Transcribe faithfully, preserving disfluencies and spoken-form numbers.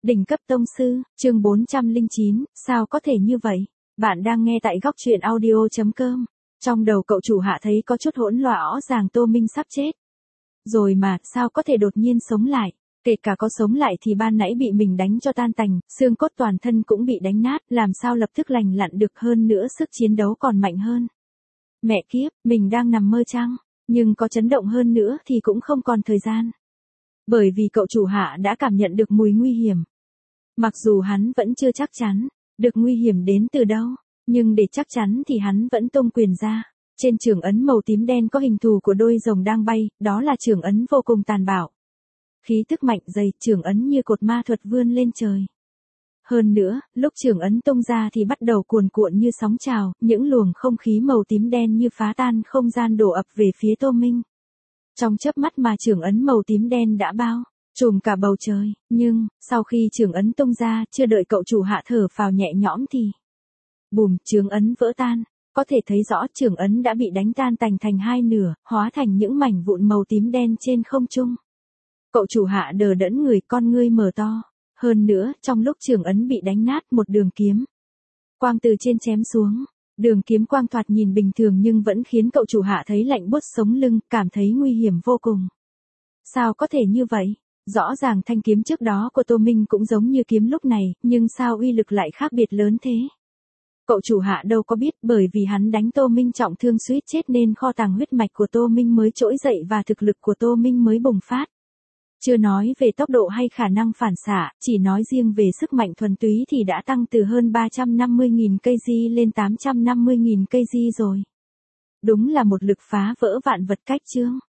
Đỉnh cấp tông sư, chương bốn trăm lẻ chín, sao có thể như vậy? Bạn đang nghe tại góc truyện audio chấm com. Trong đầu cậu chủ Hạ thấy có chút hỗn loạn, rõ ràng Tô Minh sắp chết. Rồi mà, sao có thể đột nhiên sống lại? Kể cả có sống lại thì ban nãy bị mình đánh cho tan tành, xương cốt toàn thân cũng bị đánh nát, làm sao lập tức lành lặn được, hơn nữa sức chiến đấu còn mạnh hơn. Mẹ kiếp, mình đang nằm mơ chăng? Nhưng có chấn động hơn nữa thì cũng không còn thời gian. Bởi vì cậu chủ Hạ đã cảm nhận được mùi nguy hiểm. Mặc dù hắn vẫn chưa chắc chắn, được nguy hiểm đến từ đâu, nhưng để chắc chắn thì hắn vẫn tung quyền ra. Trên trường ấn màu tím đen có hình thù của đôi rồng đang bay, đó là trường ấn vô cùng tàn bạo. Khí tức mạnh dày, trường ấn như cột ma thuật vươn lên trời. Hơn nữa, lúc trường ấn tung ra thì bắt đầu cuồn cuộn như sóng trào, những luồng không khí màu tím đen như phá tan không gian đổ ập về phía Tô Minh. Trong chớp mắt mà trường ấn màu tím đen đã bao trùm cả bầu trời, nhưng, sau khi trường ấn tung ra, chưa đợi cậu chủ Hạ thở phào nhẹ nhõm thì bùm, trường ấn vỡ tan, có thể thấy rõ trường ấn đã bị đánh tan tành thành hai nửa, hóa thành những mảnh vụn màu tím đen trên không trung. Cậu chủ Hạ đờ đẫn người, con ngươi mở to, hơn nữa, trong lúc trường ấn bị đánh nát, một đường kiếm quang từ trên chém xuống. Đường kiếm quang thoạt nhìn bình thường nhưng vẫn khiến cậu chủ Hạ thấy lạnh buốt sống lưng, cảm thấy nguy hiểm vô cùng. Sao có thể như vậy? Rõ ràng thanh kiếm trước đó của Tô Minh cũng giống như kiếm lúc này, nhưng sao uy lực lại khác biệt lớn thế? Cậu chủ Hạ đâu có biết, bởi vì hắn đánh Tô Minh trọng thương suýt chết nên kho tàng huyết mạch của Tô Minh mới trỗi dậy và thực lực của Tô Minh mới bùng phát. Chưa nói về tốc độ hay khả năng phản xạ, chỉ nói riêng về sức mạnh thuần túy thì đã tăng từ hơn ba trăm năm mươi nghìn cây di lên tám trăm năm mươi nghìn cây di rồi. Đúng là một lực phá vỡ vạn vật cách chương.